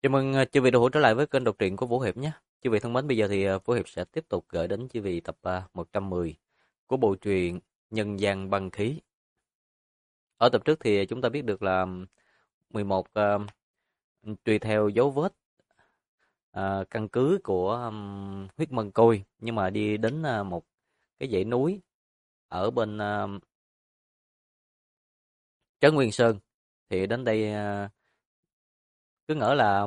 Chào mừng chư vị đã hữu trở lại với kênh đọc truyện của Vũ Hiệp nhé. Chư vị thân mến, bây giờ thì Vũ Hiệp sẽ tiếp tục gửi đến chư vị tập 110 của bộ truyện Nhân gian băng khí. Ở tập trước thì chúng ta biết được là 11 tùy theo dấu vết căn cứ của huyết mân côi, nhưng mà đi đến một cái dãy núi ở bên Trấn Nguyên Sơn. Thì đến đây cứ ngỡ là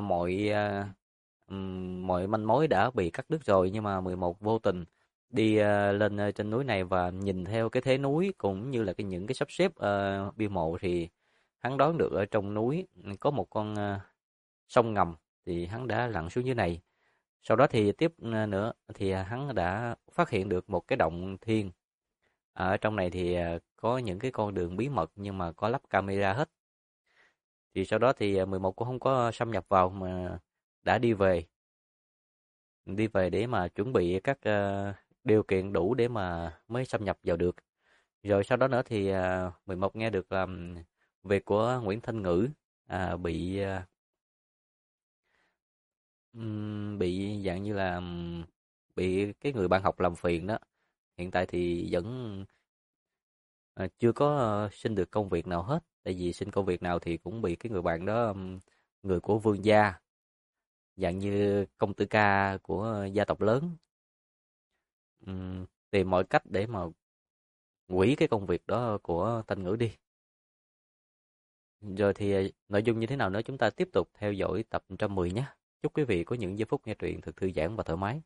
mọi manh mối đã bị cắt đứt rồi, nhưng mà 11 vô tình đi lên trên núi này và nhìn theo cái thế núi cũng như là những cái sắp xếp bia mộ, thì hắn đoán được ở trong núi có một con sông ngầm, thì hắn đã lặn xuống dưới này. Sau đó thì tiếp nữa thì hắn đã phát hiện được một cái động thiên. Ở trong này thì có những cái con đường bí mật nhưng mà có lắp camera hết. Thì sau đó thì 11 cũng không có xâm nhập vào mà đã đi về để mà chuẩn bị các điều kiện đủ để mà mới xâm nhập vào được. Rồi sau đó nữa thì 11 nghe được là việc của Nguyễn Thanh Ngữ bị bị dạng như là bị cái người bạn học làm phiền đó. Hiện tại thì vẫn chưa có xin được công việc nào hết, tại vì xin công việc nào thì cũng bị cái người bạn đó, người của vương gia, dạng như công tử ca của gia tộc lớn, tìm mọi cách để mà hủy cái công việc đó của Thanh Ngữ đi. Rồi thì nội dung như thế nào nữa chúng ta tiếp tục theo dõi tập 110 nhé. Chúc quý vị có những giây phút nghe truyện thật thư giãn và thoải mái.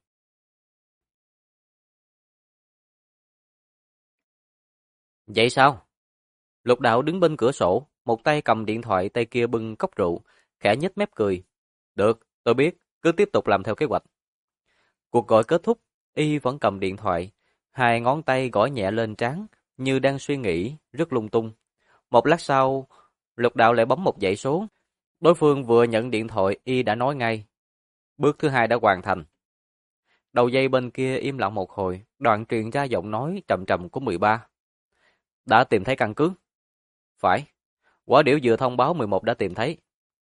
Vậy sao? Lục Đạo đứng bên cửa sổ, một tay cầm điện thoại, tay kia bưng cốc rượu, khẽ nhếch mép cười. Được, tôi biết, cứ tiếp tục làm theo kế hoạch. Cuộc gọi kết thúc, y vẫn cầm điện thoại, hai ngón tay gõ nhẹ lên trán, như đang suy nghĩ, rất lung tung. Một lát sau, Lục Đạo lại bấm một dãy số. Đối phương vừa nhận điện thoại, y đã nói ngay. Bước thứ hai đã hoàn thành. Đầu dây bên kia im lặng một hồi, đoạn truyền ra giọng nói trầm trầm của 13. Đã tìm thấy căn cứ? Phải. Quả điểu vừa thông báo 11 đã tìm thấy.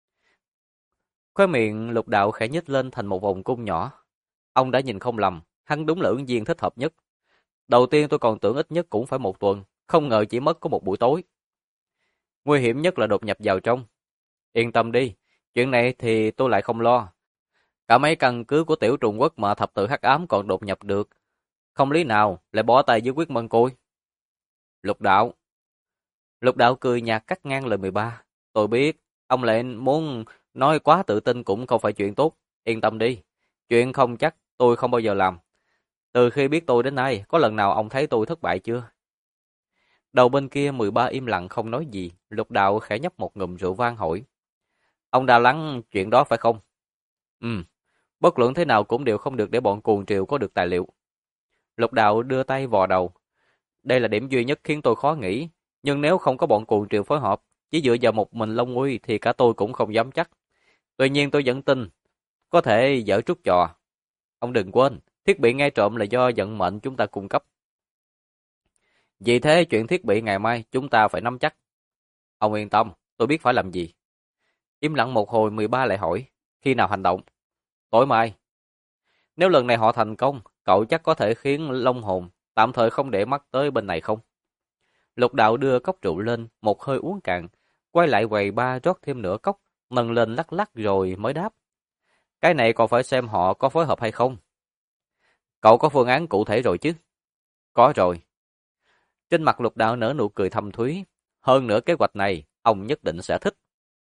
Khóe miệng Lục Đạo khẽ nhếch lên thành một vòng cung nhỏ. Ông đã nhìn không lầm, hắn đúng là ứng viên thích hợp nhất. Đầu tiên tôi còn tưởng ít nhất cũng phải một tuần, không ngờ chỉ mất có một buổi tối. Nguy hiểm nhất là đột nhập vào trong. Yên tâm đi, chuyện này thì tôi lại không lo. Cả mấy căn cứ của tiểu Trung Quốc mà thập tự hắc ám còn đột nhập được, không lý nào lại bỏ tay dưới quyết mân côi. Lục Đạo. Lục Đạo cười nhạt cắt ngang lời 13. Tôi biết, ông lại muốn nói quá tự tin cũng không phải chuyện tốt. Yên tâm đi, chuyện không chắc tôi không bao giờ làm. Từ khi biết tôi đến nay, có lần nào ông thấy tôi thất bại chưa? Đầu bên kia 13 im lặng không nói gì, Lục Đạo khẽ nhấp một ngụm rượu vang hỏi. Ông đã lắng chuyện đó phải không? Ừ, bất luận thế nào cũng đều không được để bọn cuồng triều có được tài liệu. Lục Đạo đưa tay vò đầu. Đây là điểm duy nhất khiến tôi khó nghĩ, nhưng nếu không có bọn cuồng triều phối hợp, chỉ dựa vào một mình Long Uy thì cả tôi cũng không dám chắc. Tuy nhiên tôi vẫn tin, có thể giở trút trò. Ông đừng quên, thiết bị nghe trộm là do vận mệnh chúng ta cung cấp. Vì thế chuyện thiết bị ngày mai chúng ta phải nắm chắc. Ông yên tâm, tôi biết phải làm gì. Im lặng một hồi 13 lại hỏi, khi nào hành động? Tối mai. Nếu lần này họ thành công, cậu chắc có thể khiến Long Hồn tạm thời không để mắt tới bên này không? Lục Đạo đưa cốc rượu lên, một hơi uống cạn, quay lại quầy ba rót thêm nửa cốc, nâng lên lắc lắc rồi mới đáp. Cái này còn phải xem họ có phối hợp hay không. Cậu có phương án cụ thể rồi chứ? Có rồi. Trên mặt Lục Đạo nở nụ cười thâm thúy. Hơn nữa kế hoạch này, ông nhất định sẽ thích.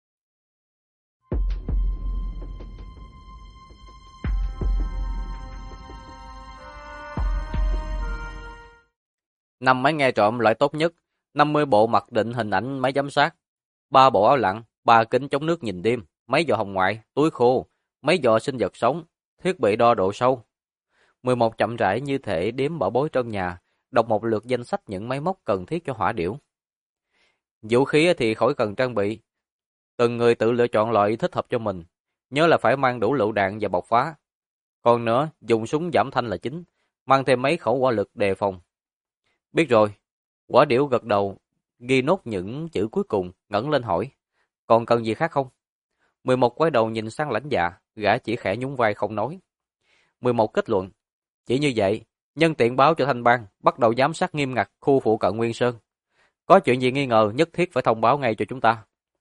Năm máy nghe trộm loại tốt nhất, 50 bộ mặc định hình ảnh máy giám sát, 3 bộ áo lặn, 3 kính chống nước nhìn đêm, máy dò hồng ngoại, túi khô, máy dò sinh vật sống, thiết bị đo độ sâu. 11 chậm rãi như thể đếm bảo bối trong nhà, đọc một lượt danh sách những máy móc cần thiết cho hỏa điểu. Vũ khí thì khỏi cần trang bị, từng người tự lựa chọn loại thích hợp cho mình, nhớ là phải mang đủ lựu đạn và bộc phá. Còn nữa, dùng súng giảm thanh là chính, mang thêm mấy khẩu hỏa lực đề phòng. Biết rồi. Quả điểu gật đầu, ghi nốt những chữ cuối cùng, ngẩng lên hỏi. Còn cần gì khác không? 11 quay đầu nhìn sang Lãnh Dạ, gã chỉ khẽ nhún vai không nói. 11 kết luận, chỉ như vậy, nhân tiện báo cho Thanh Bang bắt đầu giám sát nghiêm ngặt khu phụ cận Nguyên Sơn. Có chuyện gì nghi ngờ nhất thiết phải thông báo ngay cho chúng ta.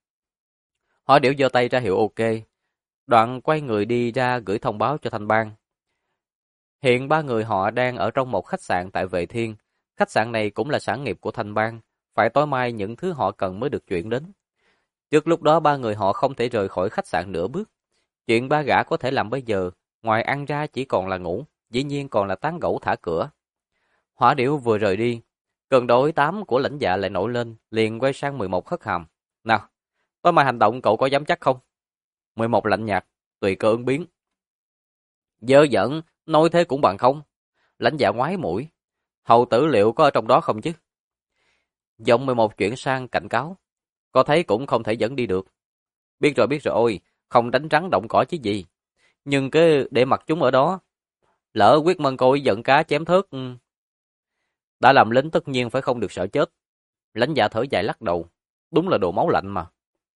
Hỏa Điểu giơ tay ra hiệu ok, đoạn quay người đi ra gửi thông báo cho Thanh Bang. Hiện ba người họ đang ở trong một khách sạn tại Vệ Thiên. Khách sạn này cũng là sản nghiệp của Thanh Bang, phải tối mai những thứ họ cần mới được chuyển đến. Trước lúc đó ba người họ không thể rời khỏi khách sạn nửa bước. Chuyện ba gã có thể làm bây giờ, ngoài ăn ra chỉ còn là ngủ, dĩ nhiên còn là tán gẫu thả cửa. Hỏa Điểu vừa rời đi, cơn đói tám của Lãnh Dạ lại nổi lên, liền quay sang 11 hất hàm. Nào, tối mai hành động cậu có dám chắc không? 11 lạnh nhạt, tùy cơ ứng biến. Dơ dẫn, nói thế cũng bằng không. Lãnh Dạ ngoái mũi. Hầu tử liệu có ở trong đó không chứ? Giọng 11 chuyển sang cảnh cáo. Có thấy cũng không thể dẫn đi được. Biết rồi ôi, không đánh rắn động cỏ chứ gì. Nhưng cái để mặc chúng ở đó. Lỡ quyết mân côi giận cá chém thớt. Đã làm lính tất nhiên phải không được sợ chết. Lãnh Dạ thở dài lắc đầu. Đúng là đồ máu lạnh mà.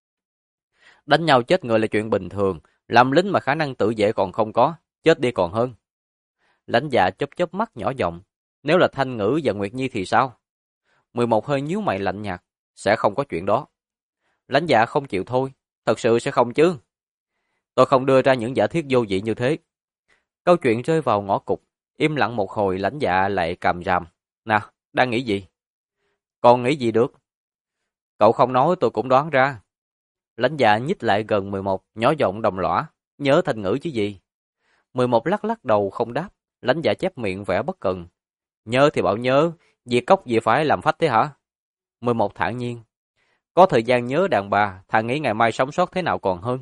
Đánh nhau chết người là chuyện bình thường. Làm lính mà khả năng tự vệ còn không có. Chết đi còn hơn. Lãnh Dạ chớp chớp mắt nhỏ giọng. Nếu là Thanh Ngữ và Nguyệt Nhi thì sao? 11 hơi nhíu mày lạnh nhạt. Sẽ không có chuyện đó. Lãnh Dạ không chịu thôi. Thật sự sẽ không chứ. Tôi không đưa ra những giả thiết vô vị như thế. Câu chuyện rơi vào ngõ cụt. Im lặng một hồi Lãnh Dạ lại càm ràm. Nào, đang nghĩ gì? Còn nghĩ gì được? Cậu không nói tôi cũng đoán ra. Lãnh Dạ nhích lại gần 11, nhỏ giọng đồng lõa. Nhớ Thanh Ngữ chứ gì? 11 lắc lắc đầu không đáp. Lãnh Dạ chép miệng vẻ bất cần. Nhớ thì bảo nhớ, việc cốc gì phải làm phách thế hả? 11 thản nhiên. Có thời gian nhớ đàn bà, thà nghĩ ngày mai sống sót thế nào còn hơn.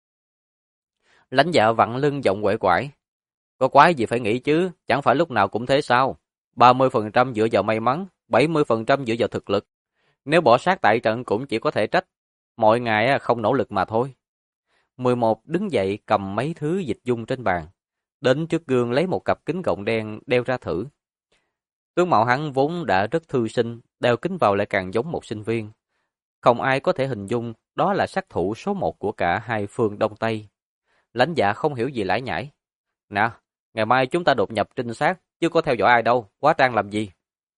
Lãnh Dạ vặn lưng giọng quể quải. Có quái gì phải nghĩ chứ, chẳng phải lúc nào cũng thế sao? 30% dựa vào may mắn, 70% dựa vào thực lực. Nếu bỏ sát tại trận cũng chỉ có thể trách. Mọi ngày không nỗ lực mà thôi. 11 đứng dậy cầm mấy thứ dịch dung trên bàn. Đến trước gương lấy một cặp kính gọng đen đeo ra thử. Tướng mạo hắn vốn đã rất thư sinh, đeo kính vào lại càng giống một sinh viên. Không ai có thể hình dung đó là sát thủ số 1 của cả hai phương Đông Tây. Lãnh Dạ không hiểu gì lải nhải. Nè, ngày mai chúng ta đột nhập trinh sát, chứ có theo dõi ai đâu, quá trang làm gì?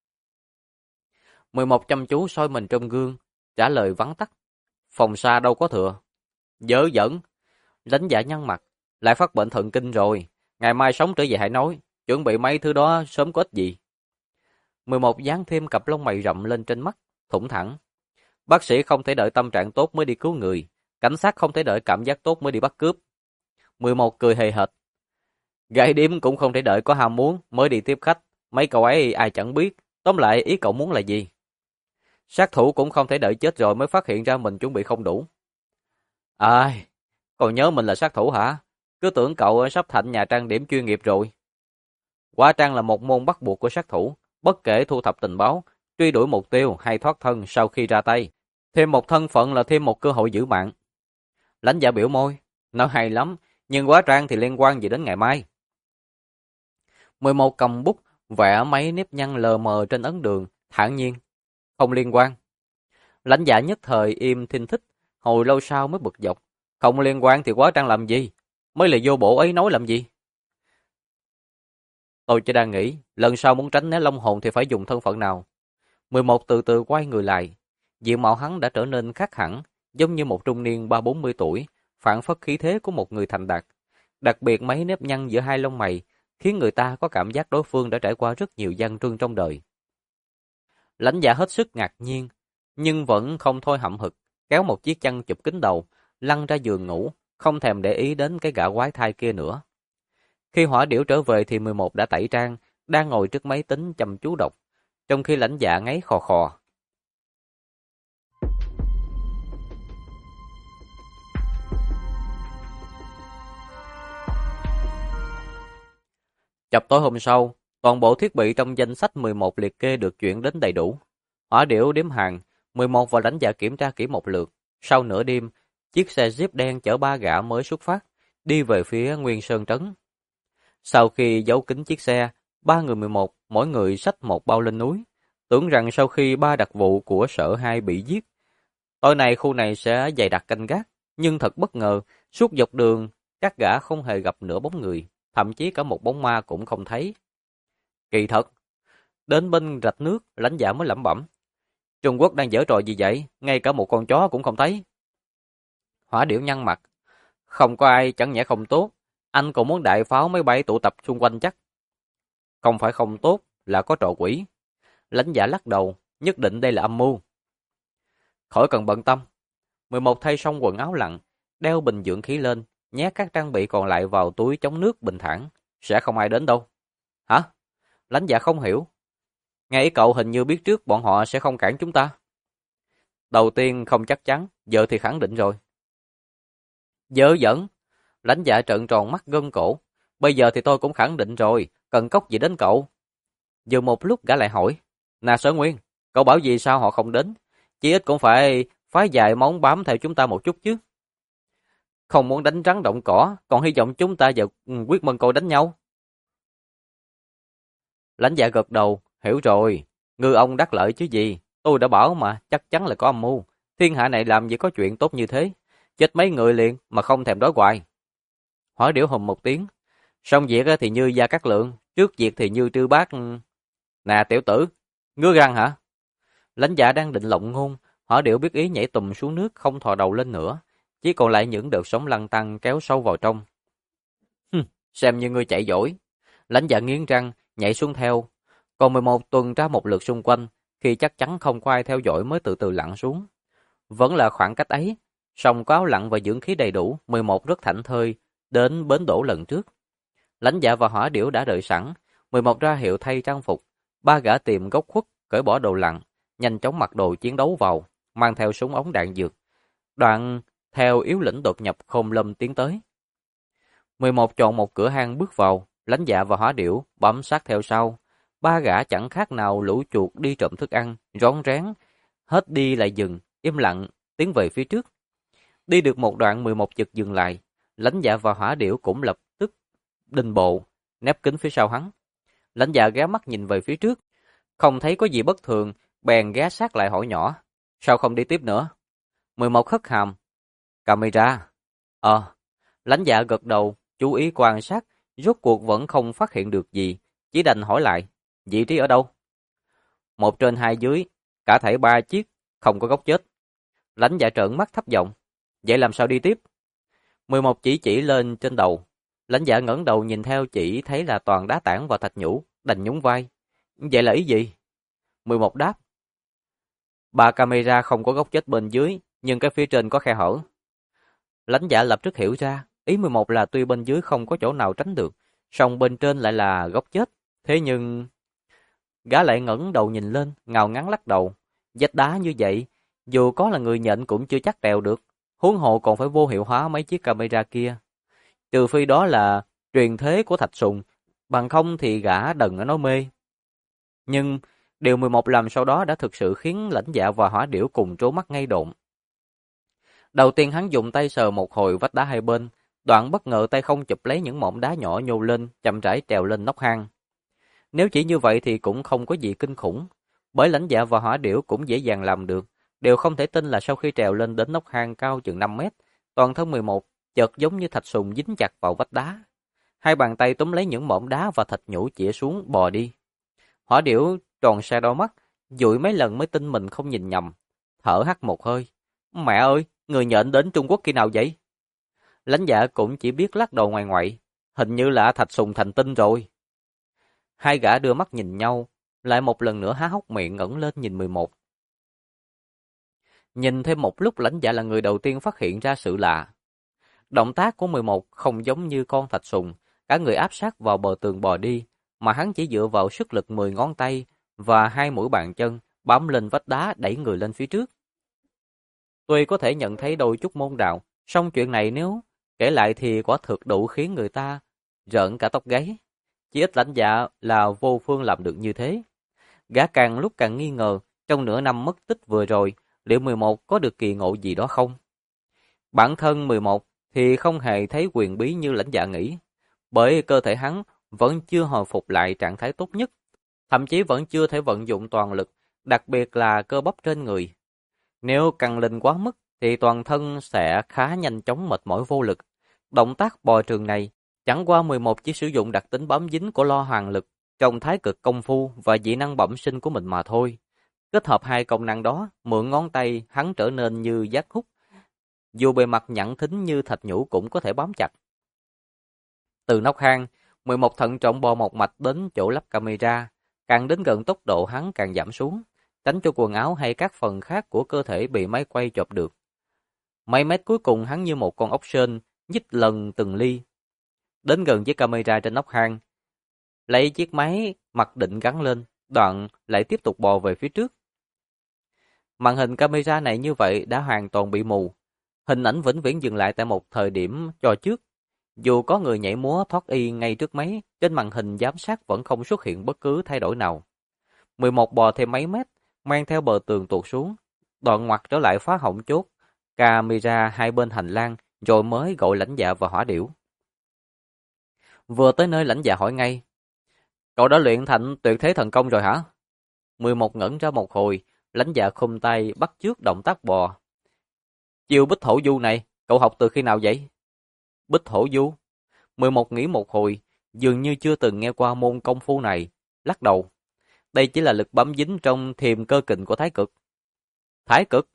11 chăm chú soi mình trong gương, trả lời vắn tắt. Phòng xa đâu có thừa. Dớ dẫn. Lãnh Dạ nhăn mặt, lại phát bệnh thần kinh rồi. Ngày mai sống trở về hãy nói, chuẩn bị mấy thứ đó sớm có ích gì. 11 dán thêm cặp lông mày rậm lên trên mắt, thủng thẳng. Bác sĩ không thể đợi tâm trạng tốt mới đi cứu người, cảnh sát không thể đợi cảm giác tốt mới đi bắt cướp. 11 cười hề hệt. Gái điếm cũng không thể đợi có ham muốn mới đi tiếp khách, mấy cậu ấy ai chẳng biết, tóm lại ý cậu muốn là gì. Sát thủ cũng không thể đợi chết rồi mới phát hiện ra mình chuẩn bị không đủ. Ai, còn nhớ mình là sát thủ hả? Cứ tưởng cậu sắp thành nhà trang điểm chuyên nghiệp rồi. Hóa trang là một môn bắt buộc của sát thủ, bất kể thu thập tình báo, truy đuổi mục tiêu hay thoát thân sau khi ra tay. Thêm một thân phận là thêm một cơ hội giữ mạng. Lãnh Dạ biểu môi, nói hay lắm, nhưng hóa trang thì liên quan gì đến ngày mai. 11 cầm bút, vẽ mấy nếp nhăn lờ mờ trên ấn đường, thản nhiên. Không liên quan. Lãnh Dạ nhất thời im thinh thích, hồi lâu sau mới bực dọc. Không liên quan thì hóa trang làm gì? Mấy lời vô bổ ấy nói làm gì? Tôi chỉ đang nghĩ, lần sau muốn tránh né long hồn thì phải dùng thân phận nào. 11 từ từ quay người lại. Diện mạo hắn đã trở nên khác hẳn, giống như một trung niên 30-40 tuổi, phảng phất khí thế của một người thành đạt. Đặc biệt mấy nếp nhăn giữa hai lông mày, khiến người ta có cảm giác đối phương đã trải qua rất nhiều gian truân trong đời. Lãnh Dạ hết sức ngạc nhiên, nhưng vẫn không thôi hậm hực, kéo một chiếc chăn chụp kín đầu, lăn ra giường ngủ, không thèm để ý đến cái gã quái thai kia nữa. Khi Hỏa Điểu trở về thì 11 đã tẩy trang, đang ngồi trước máy tính chăm chú đọc, trong khi Lãnh Dạ ngáy khò khò. Chập tối hôm sau, toàn bộ thiết bị trong danh sách 11 liệt kê được chuyển đến đầy đủ. Hỏa Điểu đếm hàng, 11 và Lãnh Dạ kiểm tra kỹ một lượt. Sau nửa đêm, chiếc xe Jeep đen chở ba gã mới xuất phát, đi về phía Nguyên Sơn Trấn. Sau khi giấu kín chiếc xe, ba người 11, mỗi người xách một bao lên núi. Tưởng rằng sau khi ba đặc vụ của sở 2 bị giết, tối nay khu này sẽ dày đặc canh gác, Nhưng thật bất ngờ, suốt dọc đường, các gã không hề gặp nửa bóng người, thậm chí cả một bóng ma cũng không thấy. Kỳ thật, đến bên rạch nước, Lãnh Dạ mới lẩm bẩm. Trung Quốc đang giở trò gì vậy? Ngay cả một con chó cũng không thấy. Hỏa Điểu nhăn mặt. Không có ai, chẳng nhẽ không tốt. Anh còn muốn đại pháo máy bay tụ tập xung quanh chắc. Không phải không tốt, là có trò quỷ. Lãnh Dạ lắc đầu, nhất định đây là âm mưu. Khỏi cần bận tâm. 11 thay xong quần áo lặn, đeo bình dưỡng khí lên, nhét các trang bị còn lại vào túi chống nước bình thản. Sẽ không ai đến đâu. Hả? Lãnh Dạ không hiểu. Nghe cậu hình như biết trước bọn họ sẽ không cản chúng ta. Đầu tiên không chắc chắn, giờ thì khẳng định rồi. Dơ dẫn. Lãnh Dạ trợn tròn mắt gân cổ. Bây giờ thì tôi cũng khẳng định rồi, cần cốc gì đến cậu. Dừng một lúc gã lại hỏi. Nà Sở Nguyên, cậu bảo gì sao họ không đến? Chỉ ít cũng phải phái dài móng bám theo chúng ta một chút chứ. Không muốn đánh rắn động cỏ, còn hy vọng chúng ta và Quyết Mân Cô đánh nhau. Lãnh Dạ gật đầu, hiểu rồi. Ngư ông đắc lợi chứ gì. Tôi đã bảo mà, chắc chắn là có âm mưu. Thiên hạ này làm gì có chuyện tốt như thế. Chết mấy người liền mà không thèm đói hoài. Hỏa Điểu hùm một tiếng. Xong việc thì như Gia Cát Lượng, trước việc thì như Trư Bát. Nè tiểu tử, ngứa răng hả? Lãnh Dạ đang định lộng ngôn, Hỏa Điểu biết ý nhảy tùm xuống nước không thò đầu lên nữa, chỉ còn lại những đợt sóng lăn tăn kéo sâu vào trong. Xem như ngươi chạy giỏi. Lãnh Dạ nghiến răng, nhảy xuống theo. Còn 11 tuần ra một lượt xung quanh, khi chắc chắn không có ai theo dõi mới từ từ lặn xuống. Vẫn là khoảng cách ấy, song có áo lặn và dưỡng khí đầy đủ, 11 rất thảnh thơi, đến bến đổ lần trước. Lãnh Dạ và Hỏa Điểu đã đợi sẵn, 11 ra hiệu thay trang phục, ba gã tìm góc khuất, cởi bỏ đồ lặn, nhanh chóng mặc đồ chiến đấu vào, mang theo súng ống đạn dược. Đoạn theo yếu lĩnh đột nhập Khôn Lâm tiến tới. 11 chọn một cửa hang bước vào, Lãnh Dạ và Hỏa Điểu bám sát theo sau. Ba gã chẳng khác nào lũ chuột đi trộm thức ăn, rón rén, hết đi lại dừng, im lặng, tiến về phía trước. Đi được một đoạn 11 chực dừng lại, Lãnh Dạ và Hỏa Điểu cũng lập tức đình bộ, nép kín phía sau hắn. Lãnh Dạ ghé mắt nhìn về phía trước, không thấy có gì bất thường, bèn ghé sát lại hỏi nhỏ, sao không đi tiếp nữa? 11 hất hàm, camera. Lãnh Dạ gật đầu, chú ý quan sát, rốt cuộc vẫn không phát hiện được gì, chỉ đành hỏi lại, vị trí ở đâu? 1 trên 2 dưới, cả thảy 3 chiếc, không có góc chết. Lãnh Dạ trợn mắt thấp giọng, vậy làm sao đi tiếp? 11 chỉ lên trên đầu. Lãnh Dạ ngẩng đầu nhìn theo chỉ thấy là toàn đá tảng và thạch nhũ, đành nhún vai. Vậy là ý gì? 11 đáp. 3 camera không có góc chết bên dưới, nhưng cái phía trên có khe hở. Lãnh Dạ lập tức hiểu ra, ý 11 là tuy bên dưới không có chỗ nào tránh được, song bên trên lại là góc chết. Thế nhưng... Gã lại ngẩng đầu nhìn lên, ngao ngắn lắc đầu. Vách đá như vậy, dù có là người nhện cũng chưa chắc đèo được, huống hồ còn phải vô hiệu hóa mấy chiếc camera kia. Trừ phi đó là truyền thế của Thạch Sùng, bằng không thì gã đần ở nó mê. Nhưng điều 11 làm sau đó đã thực sự khiến Lãnh Dạ và Hỏa Điểu cùng trố mắt ngay độn. Đầu tiên hắn dùng tay sờ một hồi vách đá hai bên, đoạn bất ngờ tay không chụp lấy những mỏm đá nhỏ nhô lên, chậm rãi trèo lên nóc hang. Nếu chỉ như vậy thì cũng không có gì kinh khủng, bởi Lãnh Dạ và Hỏa Điểu cũng dễ dàng làm được. Đều không thể tin là sau khi trèo lên đến nóc hang cao chừng 5 mét, toàn thân 11 chợt giống như thạch sùng dính chặt vào vách đá. Hai bàn tay túm lấy những mỏm đá và thạch nhũ chĩa xuống bò đi. Hỏa Điểu tròn xe đôi mắt, dụi mấy lần mới tin mình không nhìn nhầm, thở hắt một hơi. Mẹ ơi, người nhện đến Trung Quốc khi nào vậy? Lãnh Dạ cũng chỉ biết lắc đầu ngoài ngoại, hình như là thạch sùng thành tinh rồi. Hai gã đưa mắt nhìn nhau, lại một lần nữa há hốc miệng ngẩng lên nhìn 11. Nhìn thêm một lúc Lãnh Dạ là người đầu tiên phát hiện ra sự lạ. Động tác của 11 không giống như con thạch sùng, cả người áp sát vào bờ tường bò đi, mà hắn chỉ dựa vào sức lực 10 ngón tay và 2 mũi bàn chân bám lên vách đá đẩy người lên phía trước. Tuy có thể nhận thấy đôi chút môn đạo, song chuyện này nếu kể lại thì quả thực đủ khiến người ta rợn cả tóc gáy. Chỉ ít Lãnh Dạ là vô phương làm được như thế. Gã càng lúc càng nghi ngờ, trong nửa năm mất tích vừa rồi, liệu 11 có được kỳ ngộ gì đó không? Bản thân 11 thì không hề thấy quyền bí như Lãnh Dạ nghĩ, bởi cơ thể hắn vẫn chưa hồi phục lại trạng thái tốt nhất, thậm chí vẫn chưa thể vận dụng toàn lực, đặc biệt là cơ bắp trên người. Nếu căng lên quá mức, thì toàn thân sẽ khá nhanh chóng mệt mỏi vô lực. Động tác bò trường này chẳng qua 11 chỉ sử dụng đặc tính bám dính của lo hoàng lực trong thái cực công phu và dị năng bẩm sinh của mình mà thôi. Kết hợp hai công năng đó, mượn ngón tay hắn trở nên như giác hút, dù bề mặt nhẵn thính như thạch nhũ cũng có thể bám chặt. Từ nóc hang, 11 thận trọng bò một mạch đến chỗ lắp camera, càng đến gần tốc độ hắn càng giảm xuống, tránh cho quần áo hay các phần khác của cơ thể bị máy quay chộp được. Mấy mét cuối cùng hắn như một con ốc sên, nhích lần từng ly. Đến gần với camera trên nóc hang, lấy chiếc máy mặc định gắn lên, đoạn lại tiếp tục bò về phía trước. Màn hình camera này như vậy đã hoàn toàn bị mù. Hình ảnh vĩnh viễn dừng lại tại một thời điểm cho trước. Dù có người nhảy múa thoát y ngay trước máy, trên màn hình giám sát vẫn không xuất hiện bất cứ thay đổi nào. 11 bò thêm mấy mét, mang theo bờ tường tuột xuống, đoạn ngoặt trở lại phá hỏng chốt camera hai bên hành lang, rồi mới gọi lãnh dạ và hỏa điểu. Vừa tới nơi lãnh dạ hỏi ngay, cậu đã luyện thành tuyệt thế thần công rồi hả? 11 ngẩn ra một hồi, lãnh dạ khum tay bắt chước động tác bò. Chiêu Bích Thổ Du này, cậu học từ khi nào vậy? Bích Thổ Du? 11 nghĩ một hồi, dường như chưa từng nghe qua môn công phu này, lắc đầu. Đây chỉ là lực bám dính trong thiềm cơ kình của thái cực. Thái cực?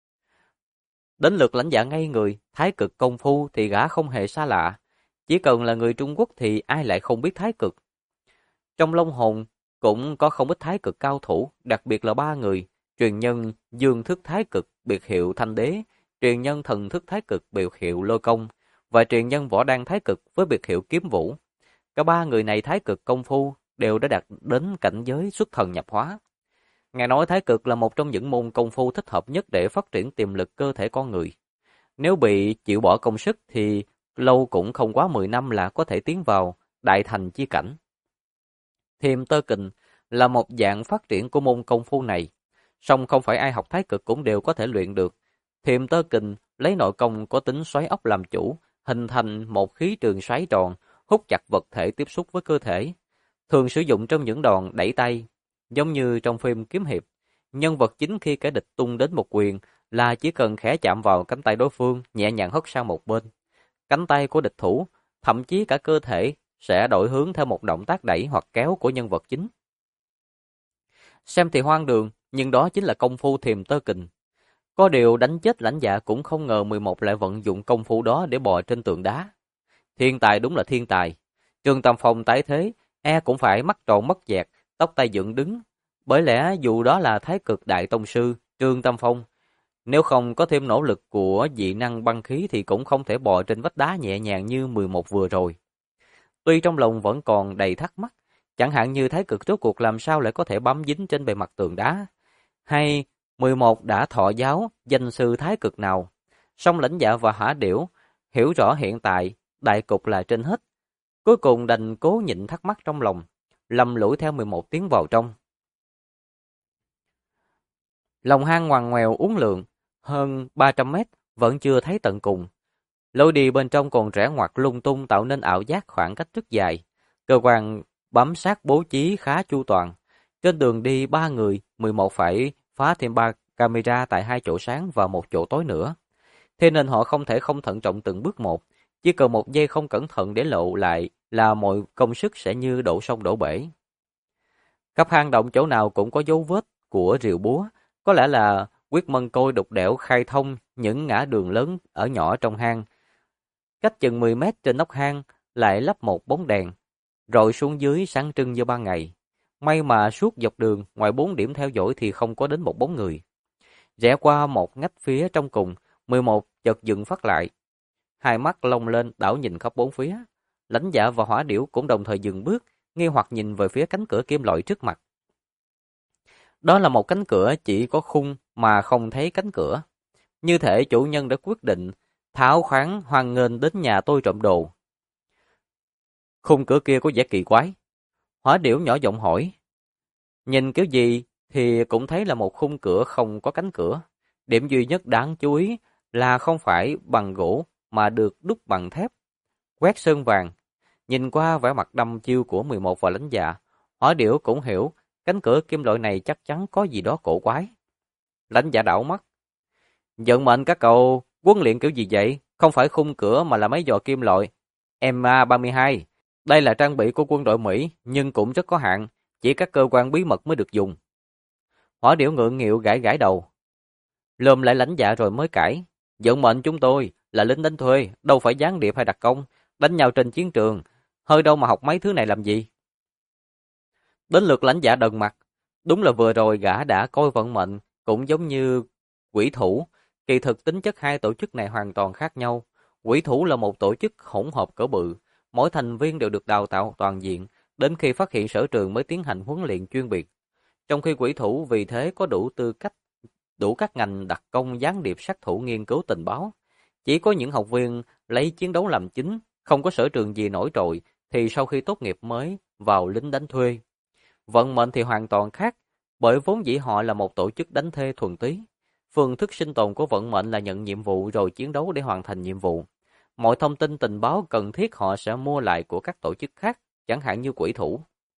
Đến lượt lãnh dạ ngây người, thái cực công phu thì gã không hề xa lạ. Chỉ cần là người Trung Quốc thì ai lại không biết thái cực. Trong Long Hồn cũng có không ít thái cực cao thủ, đặc biệt là ba người, truyền nhân dương thức thái cực biệt hiệu Thanh Đế, truyền nhân thần thức thái cực biệt hiệu Lôi Công, và truyền nhân võ đan thái cực với biệt hiệu Kiếm Vũ. Cả ba người này thái cực công phu đều đã đạt đến cảnh giới xuất thần nhập hóa. Nghe nói thái cực là một trong những môn công phu thích hợp nhất để phát triển tiềm lực cơ thể con người. Nếu bị chịu bỏ công sức thì lâu cũng không quá 10 năm là có thể tiến vào đại thành chi cảnh. Thiềm tơ kình là một dạng phát triển của môn công phu này, song không phải ai học thái cực cũng đều có thể luyện được. Thiềm tơ kình lấy nội công có tính xoáy ốc làm chủ, hình thành một khí trường xoáy tròn, hút chặt vật thể tiếp xúc với cơ thể. Thường sử dụng trong những đòn đẩy tay, giống như trong phim kiếm hiệp. Nhân vật chính khi kẻ địch tung đến một quyền là chỉ cần khẽ chạm vào cánh tay đối phương, nhẹ nhàng hất sang một bên. Cánh tay của địch thủ, thậm chí cả cơ thể, sẽ đổi hướng theo một động tác đẩy hoặc kéo của nhân vật chính. Xem thì hoang đường, nhưng đó chính là công phu thiềm tơ kình. Có điều đánh chết lãnh dạ cũng không ngờ 11 lại vận dụng công phu đó để bò trên tường đá. Thiên tài đúng là thiên tài. Trương Tam Phong tái thế, cũng phải mắt tròn mắt dẹt, tóc tai dựng đứng. Bởi lẽ dù đó là thái cực đại tông sư, Trương Tam Phong, nếu không có thêm nỗ lực của dị năng băng khí thì cũng không thể bò trên vách đá nhẹ nhàng như 11 vừa rồi. Tuy trong lòng vẫn còn đầy thắc mắc, chẳng hạn như thái cực rốt cuộc làm sao lại có thể bám dính trên bề mặt tường đá, hay 11 đã thọ giáo danh sư thái cực nào. Song lãnh dạ và hỏa điểu hiểu rõ hiện tại đại cục là trên hết, cuối cùng đành cố nhịn thắc mắc trong lòng, lầm lũi theo 11 tiếng vào trong. Lòng hang ngoằn ngoèo uốn lượn hơn 300 mét vẫn chưa thấy tận cùng. Lối đi bên trong còn rẽ ngoặt lung tung tạo nên ảo giác khoảng cách rất dài. Cơ quan bám sát bố trí khá chu toàn. Trên đường đi 3 người, 11 phải phá thêm 3 camera tại 2 chỗ sáng và 1 chỗ tối nữa. Thế nên họ không thể không thận trọng từng bước một. Chỉ cần một giây không cẩn thận để lộ lại là mọi công sức sẽ như đổ sông đổ bể. Khắp hang động chỗ nào cũng có dấu vết của rìu búa. Có lẽ là Quyết Mân Côi đục đẽo khai thông những ngã đường lớn ở nhỏ trong hang. Cách chừng 10 mét trên nóc hang lại lắp một bóng đèn, rồi xuống dưới sáng trưng như ban ngày. May mà suốt dọc đường, ngoài 4 điểm theo dõi thì không có đến một bóng người. Rẽ qua một ngách phía trong cùng, 11 chợt dừng phát lại. Hai mắt lông lên đảo nhìn khắp bốn phía. Lãnh dạ và hỏa điểu cũng đồng thời dừng bước, nghi hoặc nhìn về phía cánh cửa kim loại trước mặt. Đó là một cánh cửa chỉ có khung mà không thấy cánh cửa. Như thể chủ nhân đã quyết định tháo khoáng hoan nghênh đến nhà tôi trộm đồ. Khung cửa kia có vẻ kỳ quái. Hỏa điểu nhỏ giọng hỏi. Nhìn kiểu gì thì cũng thấy là một khung cửa không có cánh cửa. Điểm duy nhất đáng chú ý là không phải bằng gỗ mà được đúc bằng thép, quét sơn vàng. Nhìn qua vẻ mặt đăm chiêu của 11 và lãnh dạ, hỏa điểu cũng hiểu cánh cửa kim loại này chắc chắn có gì đó cổ quái. Lãnh dạ đảo mắt. Vận mệnh các cậu huấn luyện kiểu gì vậy? Không phải khung cửa mà là máy dò kim loại MA-32. Đây là trang bị của quân đội Mỹ, nhưng cũng rất có hạn, chỉ các cơ quan bí mật mới được dùng. Hỏa điểu ngượng nghịu gãi gãi đầu, lườm lại lãnh dạ rồi mới cãi. Vận mệnh chúng tôi là lính đánh thuê, đâu phải gián điệp hay đặc công, đánh nhau trên chiến trường, hơi đâu mà học mấy thứ này làm gì. Đến lượt lãnh dạ đần mặt, đúng là vừa rồi gã đã coi vận mệnh cũng giống như quỷ thủ, kỳ thực tính chất hai tổ chức này hoàn toàn khác nhau. Quỷ thủ là một tổ chức hỗn hợp cỡ bự, mỗi thành viên đều được đào tạo toàn diện, đến khi phát hiện sở trường mới tiến hành huấn luyện chuyên biệt. Trong khi quỷ thủ vì thế có đủ tư cách, đủ các ngành đặc công, gián điệp, sát thủ, nghiên cứu tình báo. Chỉ có những học viên lấy chiến đấu làm chính, không có sở trường gì nổi trội, thì sau khi tốt nghiệp mới vào lính đánh thuê. Vận mệnh thì hoàn toàn khác, bởi vốn dĩ họ là một tổ chức đánh thuê thuần túy. Phương thức sinh tồn của vận mệnh là nhận nhiệm vụ rồi chiến đấu để hoàn thành nhiệm vụ. Mọi thông tin tình báo cần thiết họ sẽ mua lại của các tổ chức khác, chẳng hạn như quỷ thủ.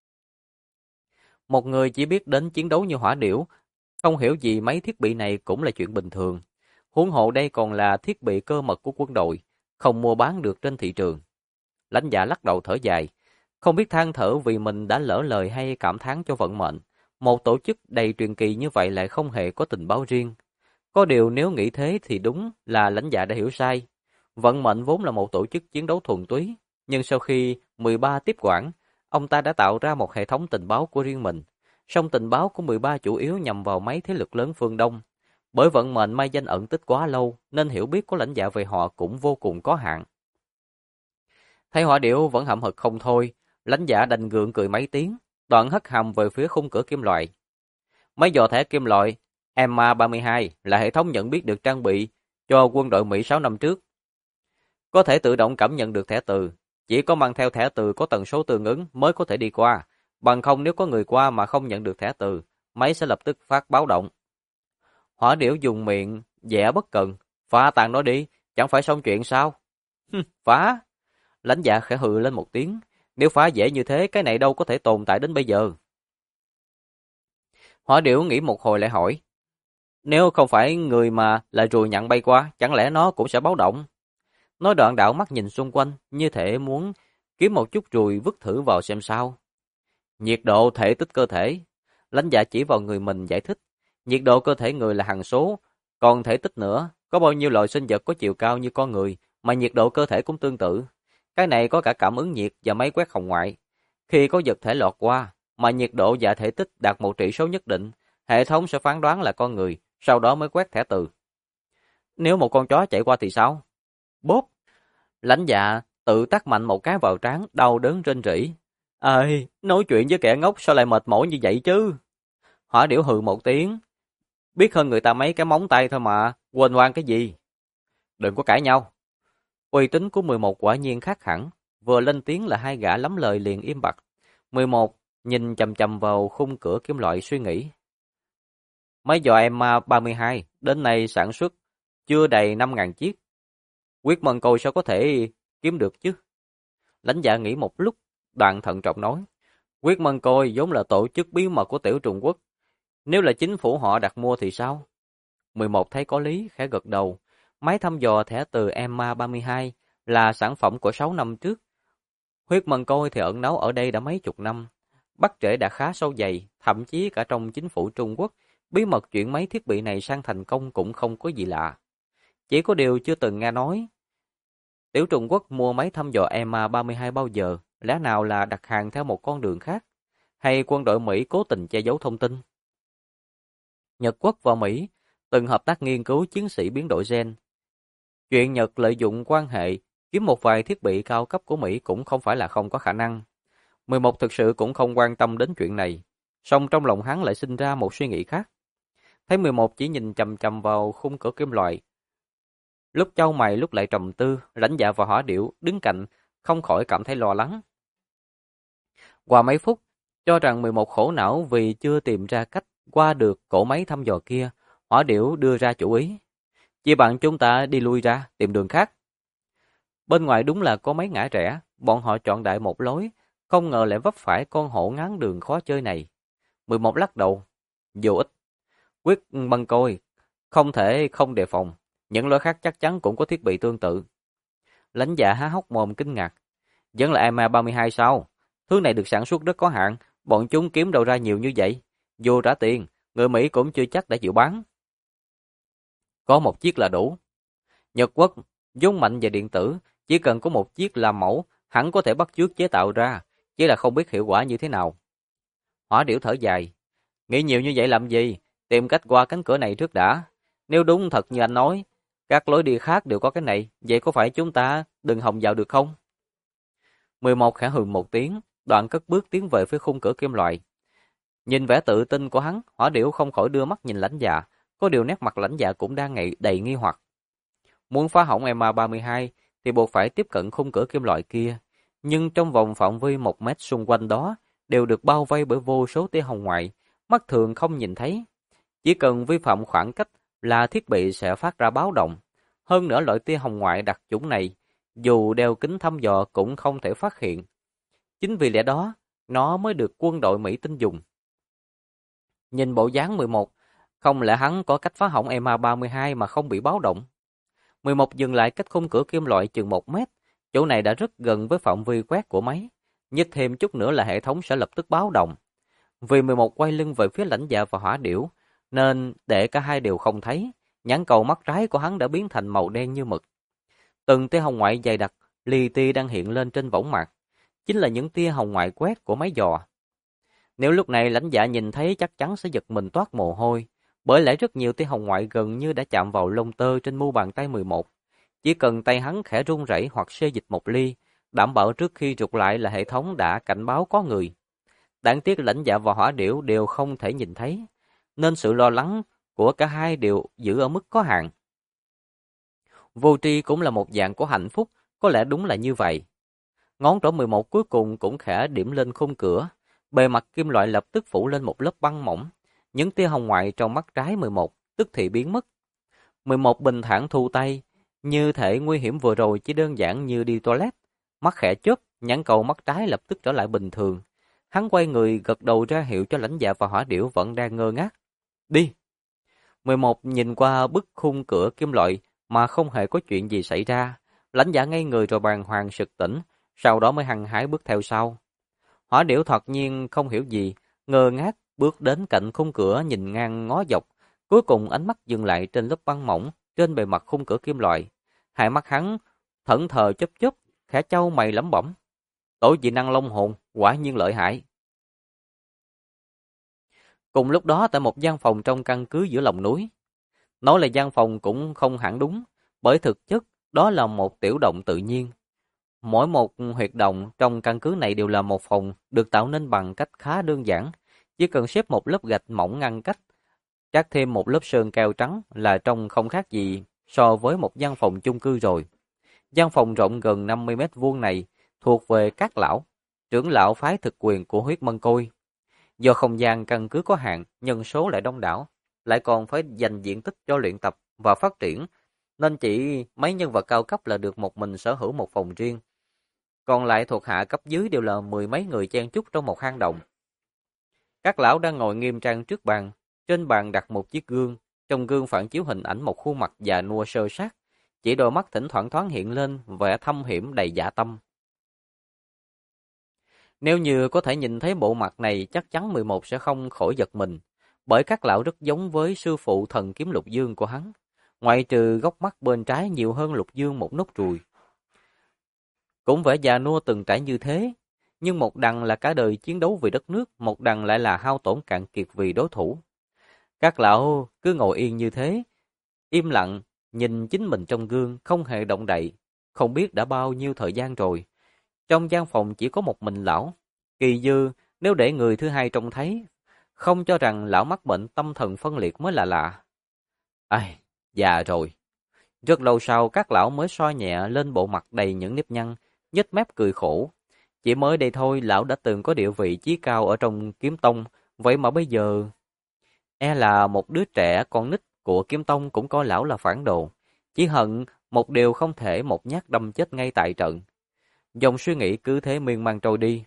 Một người chỉ biết đến chiến đấu như hỏa điểu, không hiểu gì mấy thiết bị này cũng là chuyện bình thường. Huống hộ đây còn là thiết bị cơ mật của quân đội, không mua bán được trên thị trường. Lãnh Dạ lắc đầu thở dài, không biết than thở vì mình đã lỡ lời hay cảm thán cho vận mệnh. Một tổ chức đầy truyền kỳ như vậy lại không hề có tình báo riêng. Có điều nếu nghĩ thế thì đúng là Lãnh Dạ đã hiểu sai. Vận mệnh vốn là một tổ chức chiến đấu thuần túy, nhưng sau khi 13 tiếp quản, ông ta đã tạo ra một hệ thống tình báo của riêng mình. Song tình báo của 13 chủ yếu nhằm vào mấy thế lực lớn phương Đông. Bởi vận mệnh mai danh ẩn tích quá lâu, nên hiểu biết của Lãnh Dạ về họ cũng vô cùng có hạn. Thấy Hỏa Điểu vẫn hậm hực không thôi, Lãnh Dạ đành gượng cười mấy tiếng, đoạn hất hàm về phía khung cửa kim loại. Máy dò thẻ kim loại MA-32 là hệ thống nhận biết được trang bị cho quân đội Mỹ 6 năm trước. Có thể tự động cảm nhận được thẻ từ, chỉ có mang theo thẻ từ có tần số tương ứng mới có thể đi qua, bằng không nếu có người qua mà không nhận được thẻ từ, máy sẽ lập tức phát báo động. Hỏa Điểu dùng miệng vẽ bất cần, phá tan nó đi, chẳng phải xong chuyện sao? Phá? Lãnh Dạ khẽ hừ lên một tiếng, nếu phá dễ như thế cái này đâu có thể tồn tại đến bây giờ. Hỏa Điểu nghĩ một hồi lại hỏi, nếu không phải người mà là ruồi nhặn bay qua, chẳng lẽ nó cũng sẽ báo động? Nói đoạn đảo mắt nhìn xung quanh, như thể muốn kiếm một chút ruồi vứt thử vào xem sao. Nhiệt độ thể tích cơ thể. Lãnh Dạ chỉ vào người mình giải thích. Nhiệt độ cơ thể người là hằng số, còn thể tích nữa, có bao nhiêu loại sinh vật có chiều cao như con người, mà nhiệt độ cơ thể cũng tương tự. Cái này có cả cảm ứng nhiệt và máy quét hồng ngoại. Khi có vật thể lọt qua, mà nhiệt độ và thể tích đạt một trị số nhất định, hệ thống sẽ phán đoán là con người, sau đó mới quét thẻ từ. Nếu một con chó chạy qua thì sao? Bốp! Lãnh Dạ tự tát mạnh một cái vào trán, đau đớn rên rỉ. Ơi, nói chuyện với kẻ ngốc sao lại mệt mỏi như vậy chứ? Hỏa Điểu hừ một tiếng. Biết hơn người ta mấy cái móng tay thôi mà, quên ngoan cái gì? Đừng có cãi nhau. Uy tín của 11 quả nhiên khác hẳn, vừa lên tiếng là hai gã lắm lời liền im bặt. 11 nhìn chằm chằm vào khung cửa kim loại suy nghĩ. Máy dò MA-32 đến nay sản xuất chưa đầy 5.000 chiếc. Quyết Mân Côi sao có thể kiếm được chứ? Lãnh Dạ nghĩ một lúc, đoạn thận trọng nói. Quyết Mân Côi vốn là tổ chức bí mật của Tiểu Trung Quốc. Nếu là chính phủ họ đặt mua thì sao? 11 thấy có lý, khẽ gật đầu. Máy thăm dò thẻ từ MA-32 là sản phẩm của 6 năm trước. Huyết Mân Côi thì ẩn náu ở đây đã mấy chục năm. Bắt trễ đã khá sâu dày, thậm chí cả trong chính phủ Trung Quốc, bí mật chuyển mấy thiết bị này sang thành công cũng không có gì lạ. Chỉ có điều chưa từng nghe nói. Tiểu Trung Quốc mua máy thăm dò MA-32 bao giờ, lẽ nào là đặt hàng theo một con đường khác? Hay quân đội Mỹ cố tình che giấu thông tin? Nhật Quốc và Mỹ từng hợp tác nghiên cứu chiến sĩ biến đổi gen. Chuyện Nhật lợi dụng quan hệ kiếm một vài thiết bị cao cấp của Mỹ cũng không phải là không có khả năng. 11 thực sự cũng không quan tâm đến chuyện này, song trong lòng hắn lại sinh ra một suy nghĩ khác. Thấy 11 chỉ nhìn chằm chằm vào khung cửa kim loại, lúc chau mày lúc lại trầm tư, Lãnh Dạ và Hỏa Điểu đứng cạnh không khỏi cảm thấy lo lắng. Qua mấy phút, cho rằng 11 khổ não vì chưa tìm ra cách qua được cổ máy thăm dò kia, Hỏa Điểu đưa ra chủ ý. Chỉ bằng chúng ta đi lui ra, tìm đường khác. Bên ngoài đúng là có mấy ngã rẽ, bọn họ chọn đại một lối, không ngờ lại vấp phải con hổ ngán đường khó chơi này. 11 lắc đầu, vô ích. Quyết Mân Côi Không thể không đề phòng, những lối khác chắc chắn cũng có thiết bị tương tự. Lãnh Dạ há hốc mồm kinh ngạc. Vẫn là MA-32 sao? Thứ này được sản xuất rất có hạn, bọn chúng kiếm đâu ra nhiều như vậy? Dù trả tiền, người Mỹ cũng chưa chắc đã chịu bán. Có một chiếc là đủ. Nhật Quốc vốn mạnh về điện tử, chỉ cần có một chiếc làm mẫu, hẳn có thể bắt chước chế tạo ra, chỉ là không biết hiệu quả như thế nào. Hỏa Điểu thở dài. Nghĩ nhiều như vậy làm gì? Tìm cách qua cánh cửa này trước đã. Nếu đúng thật như anh nói, các lối đi khác đều có cái này, vậy có phải chúng ta đừng hòng vào được không? 11 khẽ hừ một tiếng, đoạn cất bước tiến về phía khung cửa kim loại. Nhìn vẻ tự tin của hắn, Hỏa Điểu không khỏi đưa mắt nhìn Lãnh Dạ, có điều nét mặt Lãnh Dạ cũng đang đầy nghi hoặc. Muốn phá hỏng MA-32 thì buộc phải tiếp cận khung cửa kim loại kia, nhưng trong vòng phạm vi 1 mét xung quanh đó đều được bao vây bởi vô số tia hồng ngoại, mắt thường không nhìn thấy. Chỉ cần vi phạm khoảng cách là thiết bị sẽ phát ra báo động. Hơn nữa loại tia hồng ngoại đặc chủng này, dù đeo kính thăm dò cũng không thể phát hiện. Chính vì lẽ đó, nó mới được quân đội Mỹ tin dùng. Nhìn bộ dáng 11, không lẽ hắn có cách phá hỏng MA-32 mà không bị báo động? 11 dừng lại cách khung cửa kim loại chừng 1 mét, chỗ này đã rất gần với phạm vi quét của máy. Nhích thêm chút nữa là hệ thống sẽ lập tức báo động. Vì 11 quay lưng về phía Lãnh Dạ và Hỏa Điểu, nên để cả hai đều không thấy, nhãn cầu mắt trái của hắn đã biến thành màu đen như mực. Từng tia hồng ngoại dày đặc, li ti đang hiện lên trên võng mạc, chính là những tia hồng ngoại quét của máy dò. Nếu lúc này Lãnh Dạ nhìn thấy chắc chắn sẽ giật mình toát mồ hôi, bởi lẽ rất nhiều tia hồng ngoại gần như đã chạm vào lông tơ trên mu bàn tay 11. Chỉ cần tay hắn khẽ run rẩy hoặc xê dịch một ly, đảm bảo trước khi rụt lại là hệ thống đã cảnh báo có người. Đáng tiếc Lãnh Dạ và Hỏa Điểu đều không thể nhìn thấy, nên sự lo lắng của cả hai đều giữ ở mức có hạn. Vô tri cũng là một dạng của hạnh phúc, có lẽ đúng là như vậy. Ngón trỏ 11 cuối cùng cũng khẽ điểm lên khung cửa, bề mặt kim loại lập tức phủ lên một lớp băng mỏng. Những tia hồng ngoại trong mắt trái 11 tức thì biến mất. 11 bình thản thu tay, như thể nguy hiểm vừa rồi chỉ đơn giản như đi toilet. Mắt khẽ chớp, nhãn cầu mắt trái lập tức trở lại bình thường. Hắn quay người gật đầu ra hiệu cho Lãnh Dạ và Hỏa Điểu vẫn đang ngơ ngác. Đi! 11 nhìn qua bức khung cửa kim loại mà không hề có chuyện gì xảy ra. Lãnh Dạ ngây người rồi bàng hoàng sực tỉnh, sau đó mới hăng hái bước theo sau. Hỏa Điểu thoạt nhiên không hiểu gì, ngơ ngác bước đến cạnh khung cửa nhìn ngang ngó dọc, cuối cùng ánh mắt dừng lại trên lớp băng mỏng trên bề mặt khung cửa kim loại. Hai mắt hắn thẫn thờ chớp chớp, khẽ chau mày lẩm bẩm. Tổ dị năng long hồn, quả nhiên lợi hại. Cùng lúc đó tại một gian phòng trong căn cứ giữa lòng núi. Nói là gian phòng cũng không hẳn đúng, bởi thực chất đó là một tiểu động tự nhiên. Mỗi một huyệt động trong căn cứ này đều là một phòng được tạo nên bằng cách khá đơn giản. Chỉ cần xếp một lớp gạch mỏng ngăn cách, trát thêm một lớp sơn keo trắng là trông không khác gì so với một gian phòng chung cư rồi. Gian phòng rộng gần 50 mét vuông này thuộc về các lão, trưởng lão phái thực quyền của huyết mân côi. Do không gian căn cứ có hạn, nhân số lại đông đảo, lại còn phải dành diện tích cho luyện tập và phát triển, nên chỉ mấy nhân vật cao cấp là được một mình sở hữu một phòng riêng. Còn lại thuộc hạ cấp dưới đều là mười mấy người chen chúc trong một hang động. Các lão đang ngồi nghiêm trang trước bàn, trên bàn đặt một chiếc gương, trong gương phản chiếu hình ảnh một khuôn mặt già nua sơ sát, chỉ đôi mắt thỉnh thoảng thoáng hiện lên vẻ thâm hiểm đầy dã tâm. Nếu như có thể nhìn thấy bộ mặt này chắc chắn 11 sẽ không khỏi giật mình, bởi các lão rất giống với sư phụ thần kiếm lục dương của hắn, ngoại trừ góc mắt bên trái nhiều hơn lục dương một nốt ruồi. Cũng vẻ già nua từng trải như thế, nhưng một đằng là cả đời chiến đấu vì đất nước, một đằng lại là hao tổn cạn kiệt vì đối thủ. Các lão cứ ngồi yên như thế, im lặng, nhìn chính mình trong gương, không hề động đậy, không biết đã bao nhiêu thời gian rồi. Trong gian phòng chỉ có một mình lão. Kỳ dư, nếu để người thứ hai trông thấy, không cho rằng lão mắc bệnh tâm thần phân liệt mới là lạ. Ai, già rồi. Rất lâu sau các lão mới xoa nhẹ lên bộ mặt đầy những nếp nhăn, nhếch mép cười khổ. Chỉ mới đây thôi lão đã từng có địa vị chí cao ở trong kiếm tông, vậy mà bây giờ... là một đứa trẻ con nít của kiếm tông cũng coi lão là phản đồ. Chỉ hận một điều không thể một nhát đâm chết ngay tại trận. Dòng suy nghĩ cứ thế miên man trôi đi.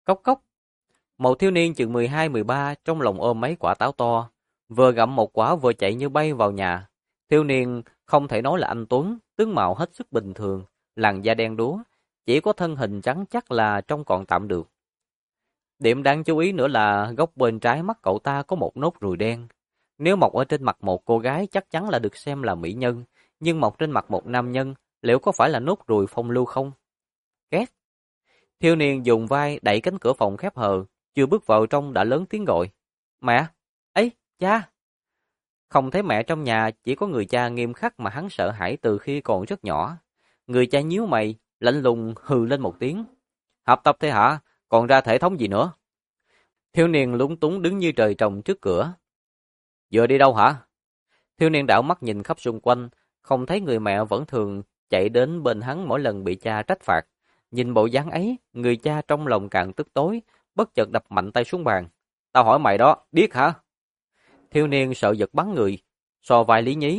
Cốc cốc. Một thiếu niên chừng 12-13 trong lòng ôm mấy quả táo to, vừa gặm một quả vừa chạy như bay vào nhà. Thiếu niên không thể nói là anh tuấn, tướng mạo hết sức bình thường, làn da đen đúa, chỉ có thân hình trắng chắc là trông còn tạm được. Điểm đáng chú ý nữa là góc bên trái mắt cậu ta có một nốt ruồi đen. Nếu mọc ở trên mặt một cô gái chắc chắn là được xem là mỹ nhân, nhưng mọc trên mặt một nam nhân, liệu có phải là nốt ruồi phong lưu không? Két. Thiếu niên dùng vai đẩy cánh cửa phòng khép hờ, chưa bước vào trong đã lớn tiếng gọi. Mẹ! Ấy, cha! Không thấy mẹ trong nhà, chỉ có người cha nghiêm khắc mà hắn sợ hãi từ khi còn rất nhỏ. Người cha nhíu mày, lạnh lùng hừ lên một tiếng. Học tập thế hả? Còn ra thể thống gì nữa? Thiếu niên lúng túng đứng như trời trồng trước cửa. Vừa đi đâu hả? Thiếu niên đảo mắt nhìn khắp xung quanh, không thấy người mẹ vẫn thường chạy đến bên hắn mỗi lần bị cha trách phạt. Nhìn bộ dáng ấy, người cha trong lòng càng tức tối, bất chợt đập mạnh tay xuống bàn. Tao hỏi mày đó, điếc hả? Thiếu niên sợ giật bắn người, so vai lý nhí.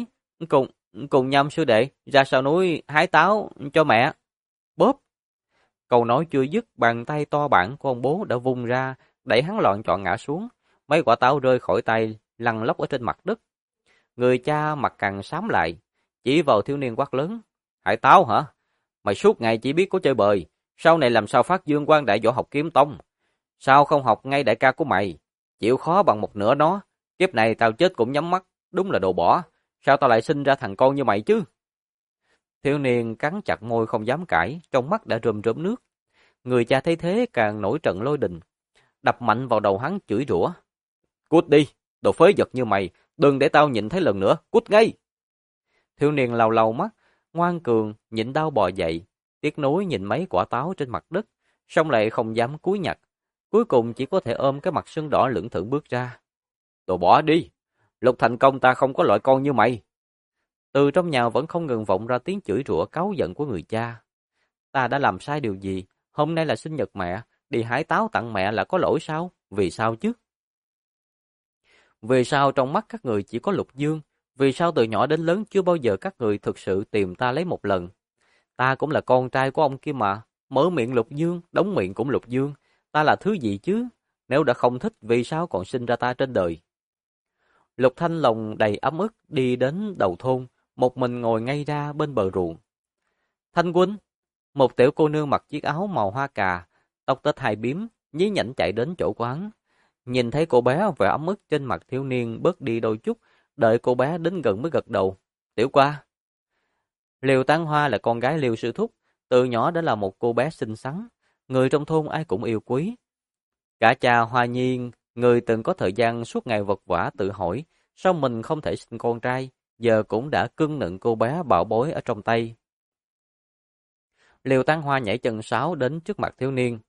Cùng nhâm sư đệ, ra sau núi hái táo cho mẹ. Bóp! Câu nói chưa dứt, bàn tay to bản của ông bố đã vung ra, đẩy hắn loạn trọn ngã xuống. Mấy quả táo rơi khỏi tay, lăn lóc ở trên mặt đất. Người cha mặt càng xám lại, chỉ vào thiếu niên quát lớn. Hái táo hả? Mày suốt ngày chỉ biết có chơi bời, sau này làm sao phát dương quang đại võ học kiếm tông? Sao không học ngay đại ca của mày? Chịu khó bằng một nửa nó, kiếp này tao chết cũng nhắm mắt, đúng là đồ bỏ. Sao tao lại sinh ra thằng con như mày chứ? Thiếu niên cắn chặt môi không dám cãi, trong mắt đã rơm rớm nước. Người cha thấy thế càng nổi trận lôi đình, đập mạnh vào đầu hắn chửi rủa. Cút đi, đồ phế vật như mày, đừng để tao nhìn thấy lần nữa, cút ngay! Thiếu niên lau lau mắt, ngoan cường, nhịn đau bò dậy, tiếc nuối nhìn mấy quả táo trên mặt đất, xong lại không dám cúi nhặt. Cuối cùng chỉ có thể ôm cái mặt sưng đỏ lững thững bước ra. Đồ bỏ đi, Lục Thành Công ta không có loại con như mày. Từ trong nhà vẫn không ngừng vọng ra tiếng chửi rủa cáu giận của người cha. Ta đã làm sai điều gì? Hôm nay là sinh nhật mẹ, đi hái táo tặng mẹ là có lỗi sao? Vì sao chứ? Vì sao trong mắt các người chỉ có Lục Dương? Vì sao từ nhỏ đến lớn chưa bao giờ các người thực sự tìm ta lấy một lần? Ta cũng là con trai của ông kia mà, mở miệng Lục Dương, đóng miệng cũng Lục Dương. Ta là thứ gì chứ? Nếu đã không thích, vì sao còn sinh ra ta trên đời? Lục Thanh lòng đầy ấm ức đi đến đầu thôn, một mình ngồi ngay ra bên bờ ruộng. Thanh huynh, một tiểu cô nương mặc chiếc áo màu hoa cà, tóc tết hai bím, nhí nhảnh chạy đến chỗ quán. Nhìn thấy cô bé vẻ ấm ức trên mặt thiếu niên bớt đi đôi chút, đợi cô bé đến gần mới gật đầu. Tiểu qua. Liêu Tán Hoa là con gái Liêu Sư Thúc, từ nhỏ đã là một cô bé xinh xắn, người trong thôn ai cũng yêu quý. Cả cha Hoa Nhiên, người từng có thời gian suốt ngày vật vã tự hỏi, sao mình không thể sinh con trai, giờ cũng đã cưng nựng cô bé bảo bối ở trong tay. Liêu Tán Hoa nhảy chân sáo đến trước mặt thiếu niên.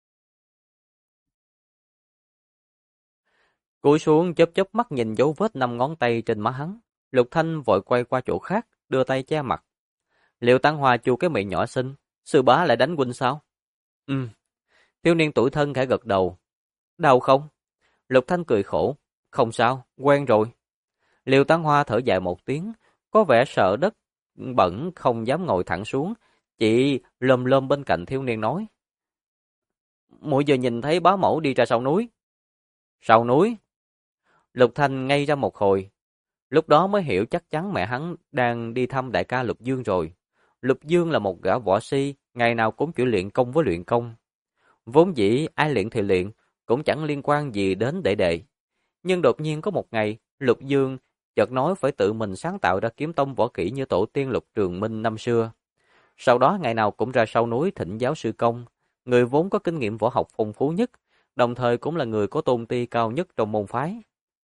Cúi xuống chớp chớp mắt nhìn dấu vết 5 ngón tay trên má hắn. Lục Thanh vội quay qua chỗ khác, đưa tay che mặt. Liêu Tán Hoa chu cái miệng nhỏ xinh, sư bá lại đánh huynh sao? Thiếu niên tủi thân khẽ gật đầu. Đau không? Lục Thanh cười khổ. Không sao, quen rồi. Liêu Tán Hoa thở dài một tiếng, có vẻ sợ đất bẩn không dám ngồi thẳng xuống, chị lồm lồm bên cạnh thiếu niên nói. Mỗi giờ nhìn thấy bá mẫu đi ra sau núi. Sau núi? Lục Thanh ngây ra một hồi, lúc đó mới hiểu chắc chắn mẹ hắn đang đi thăm đại ca Lục Dương rồi. Lục Dương là một gã võ si, ngày nào cũng chỉ luyện công với luyện công. Vốn dĩ ai luyện thì luyện, cũng chẳng liên quan gì đến đệ đệ. Nhưng đột nhiên có một ngày, Lục Dương chợt nói phải tự mình sáng tạo ra kiếm tông võ kỹ như tổ tiên Lục Trường Minh năm xưa. Sau đó ngày nào cũng ra sau núi thỉnh giáo sư công, người vốn có kinh nghiệm võ học phong phú nhất, đồng thời cũng là người có tôn ti cao nhất trong môn phái.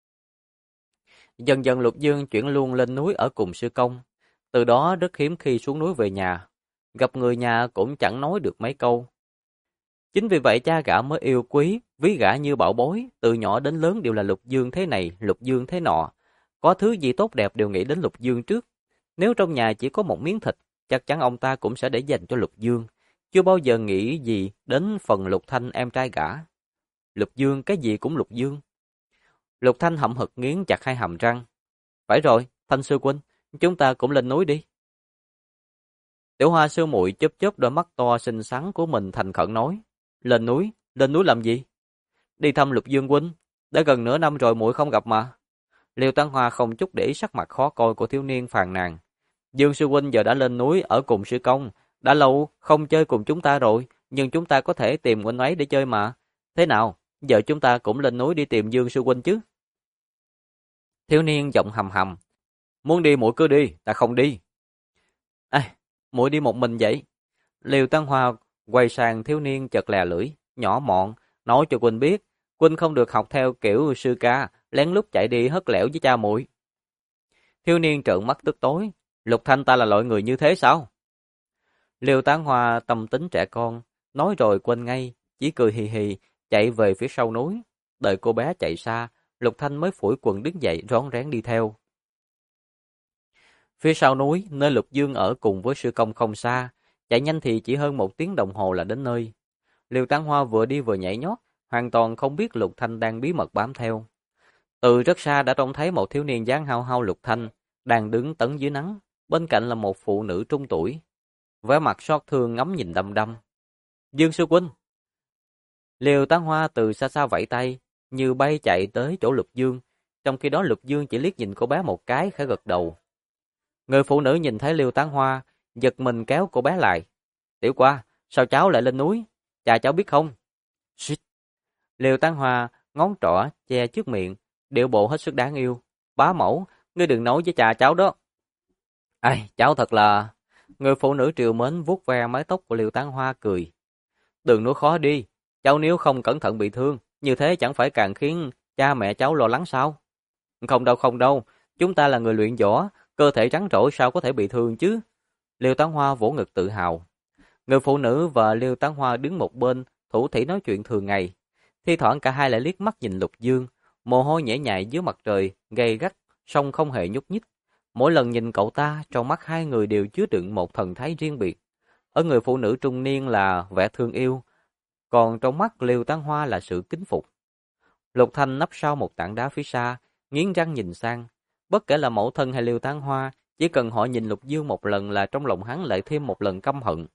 Dần dần Lục Dương chuyển luôn lên núi ở cùng sư công, từ đó rất hiếm khi xuống núi về nhà, gặp người nhà cũng chẳng nói được mấy câu. Chính vì vậy cha gã mới yêu quý, ví gã như bảo bối, từ nhỏ đến lớn đều là Lục Dương thế này, Lục Dương thế nọ. Có thứ gì tốt đẹp đều nghĩ đến Lục Dương trước. Nếu trong nhà chỉ có một miếng thịt, chắc chắn ông ta cũng sẽ để dành cho Lục Dương, chưa bao giờ nghĩ gì đến phần Lục Thanh em trai gã. Lục Dương cái gì cũng Lục Dương. Lục Thanh hậm hực nghiến chặt hai hàm răng. Phải rồi, Thanh sư huynh, chúng ta cũng lên núi đi. Tiểu Hoa sư muội chớp chớp đôi mắt to xinh xắn của mình thành khẩn nói. Lên núi, Lên núi làm gì? Đi thăm Lục Dương huynh, đã gần nửa năm rồi muội không gặp mà. Liêu Tán Hoa không chút để ý sắc mặt khó coi của thiếu niên phàn nàn. Dương sư huynh giờ đã lên núi ở cùng sư công, đã lâu không chơi cùng chúng ta rồi, nhưng chúng ta có thể tìm huynh ấy để chơi mà. Thế nào, giờ chúng ta cũng lên núi đi tìm Dương sư huynh chứ? Thiếu niên giọng hầm hầm, muốn đi muội cứ đi, ta không đi. À, muội đi một mình vậy? Liêu Tán Hoa quay sang thiếu niên chợt lè lưỡi, nhỏ mọn, nói cho huynh biết, huynh không được học theo kiểu sư ca, lén lút chạy đi hất lẻo với cha muội. Thiếu niên trợn mắt tức tối, Lục Thanh ta là loại người như thế sao? Liêu Tán Hoa tâm tính trẻ con, nói rồi quên ngay, chỉ cười hì hì, chạy về phía sau núi. Đợi cô bé chạy xa, Lục Thanh mới phủi quần đứng dậy rón rén đi theo. Phía sau núi, nơi Lục Dương ở cùng với sư công không xa, chạy nhanh thì chỉ hơn 1 tiếng đồng hồ là đến nơi. Liêu Tán Hoa vừa đi vừa nhảy nhót, hoàn toàn không biết Lục Thanh đang bí mật bám theo. Từ rất xa đã trông thấy một thiếu niên dáng hao hao Lục Thanh, đang đứng tấn dưới nắng, bên cạnh là một phụ nữ trung tuổi. Vẻ mặt xót thương ngắm nhìn đăm đăm. Dương sư huynh. Liêu Tán Hoa từ xa xa vẫy tay, như bay chạy tới chỗ Lục Dương, trong khi đó Lục Dương chỉ liếc nhìn cô bé một cái khẽ gật đầu. Người phụ nữ nhìn thấy Liêu Tán Hoa, giật mình kéo cô bé lại. Tiểu Qua, sao cháu lại lên núi? Cha cháu biết không? Xít. Liêu Tán Hoa ngón trỏ che trước miệng, điệu bộ hết sức đáng yêu. Bá mẫu, ngươi đừng nói với cha cháu đó. Ai, cháu thật là... Người phụ nữ triều mến vuốt ve mái tóc của Liêu Tán Hoa cười. Đường núi khó đi, cháu nếu không cẩn thận bị thương, như thế chẳng phải càng khiến cha mẹ cháu lo lắng sao? Không đâu, chúng ta là người luyện võ, cơ thể trắng trỗi sao có thể bị thương chứ? Liêu Tán Hoa vỗ ngực tự hào. Người phụ nữ và Liêu Tán Hoa đứng một bên, thủ thỉ nói chuyện thường ngày. Thi thoảng cả hai lại liếc mắt nhìn Lục Dương, mồ hôi nhễ nhại dưới mặt trời, gay gắt, song không hề nhúc nhích. Mỗi lần nhìn cậu ta, trong mắt hai người đều chứa đựng một thần thái riêng biệt. Ở người phụ nữ trung niên là vẻ thương yêu, còn trong mắt Liêu Tán Hoa là sự kính phục. Lục Thanh nấp sau một tảng đá phía xa, nghiến răng nhìn sang. Bất kể là mẫu thân hay Liêu Tán Hoa, chỉ cần họ nhìn Lục Dương một lần là trong lòng hắn lại thêm một lần căm hận.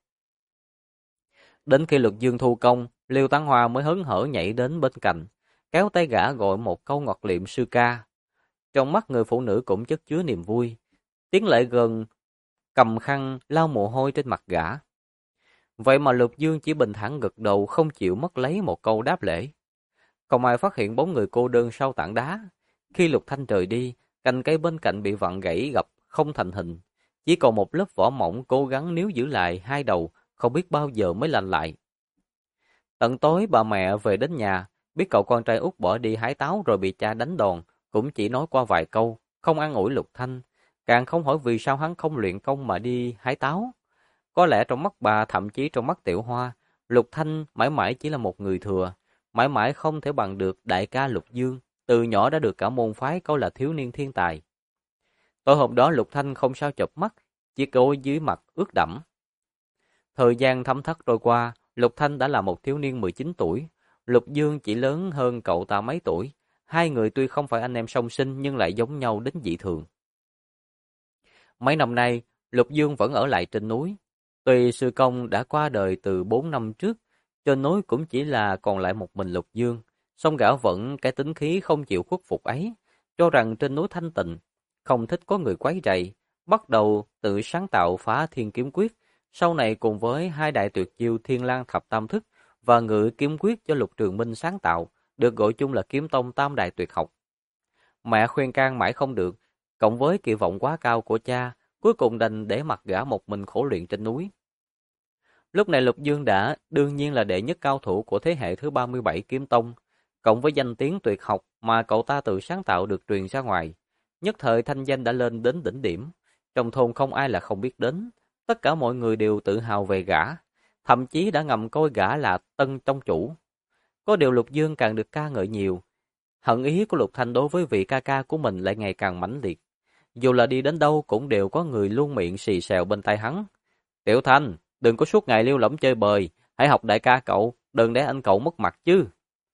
Đến khi Lục Dương thu công, Liêu Tán Hoa mới hớn hở nhảy đến bên cạnh, kéo tay gã gọi một câu ngọt liệm sư ca. Trong mắt người phụ nữ cũng chất chứa niềm vui, tiến lại gần, cầm khăn lau mồ hôi trên mặt gã. Vậy mà Lục Dương chỉ bình thản gật đầu không chịu mất lấy một câu đáp lễ. Không ai phát hiện bóng người cô đơn sau tảng đá. Khi Lục Thanh rời đi, cành cây bên cạnh bị vặn gãy gập không thành hình. Chỉ còn một lớp vỏ mỏng cố gắng níu giữ lại hai đầu, không biết bao giờ mới lành lại. Tận tối bà mẹ về đến nhà, biết cậu con trai út bỏ đi hái táo rồi bị cha đánh đòn, cũng chỉ nói qua vài câu, không an ủi Lục Thanh, càng không hỏi vì sao hắn không luyện công mà đi hái táo. Có lẽ trong mắt bà, thậm chí trong mắt Tiểu Hoa, Lục Thanh mãi mãi chỉ là một người thừa, mãi mãi không thể bằng được đại ca Lục Dương, từ nhỏ đã được cả môn phái coi là thiếu niên thiên tài. Tối hôm đó Lục Thanh không sao chợp mắt, chỉ cô dưới mặt ướt đẫm. Thời gian thấm thoát trôi qua, Lục Thanh đã là một thiếu niên 19 tuổi, Lục Dương chỉ lớn hơn cậu ta mấy tuổi. Hai người tuy không phải anh em song sinh nhưng lại giống nhau đến dị thường. Mấy năm nay, Lục Dương vẫn ở lại trên núi. Tuy sư công đã qua đời từ 4 năm trước, trên núi cũng chỉ là còn lại một mình Lục Dương, song gã vẫn cái tính khí không chịu khuất phục ấy, cho rằng trên núi thanh tịnh, không thích có người quấy rầy, bắt đầu tự sáng tạo phá thiên kiếm quyết, sau này cùng với hai đại tuyệt chiêu Thiên Lang Thập Tam Thức và Ngự Kiếm Quyết cho Lục Trường Minh sáng tạo, được gọi chung là Kiếm Tông Tam Đại Tuyệt Học. Mẹ khuyên can mãi không được, cộng với kỳ vọng quá cao của cha, cuối cùng đành để mặc gã một mình khổ luyện trên núi. Lúc này Lục Dương đã đương nhiên là đệ nhất cao thủ của thế hệ thứ 37 Kiếm Tông, cộng với danh tiếng tuyệt học mà cậu ta tự sáng tạo được truyền ra ngoài. Nhất thời thanh danh đã lên đến đỉnh điểm, trong thôn không ai là không biết đến, tất cả mọi người đều tự hào về gã, thậm chí đã ngầm coi gã là tân tông chủ. Có điều Lục Dương càng được ca ngợi nhiều, hận ý của Lục Thanh đối với vị ca ca của mình lại ngày càng mãnh liệt. Dù là đi đến đâu cũng đều có người luôn miệng xì xèo bên tai hắn. Tiểu Thanh, đừng có suốt ngày liêu lẫm chơi bời, hãy học đại ca cậu, đừng để anh cậu mất mặt chứ.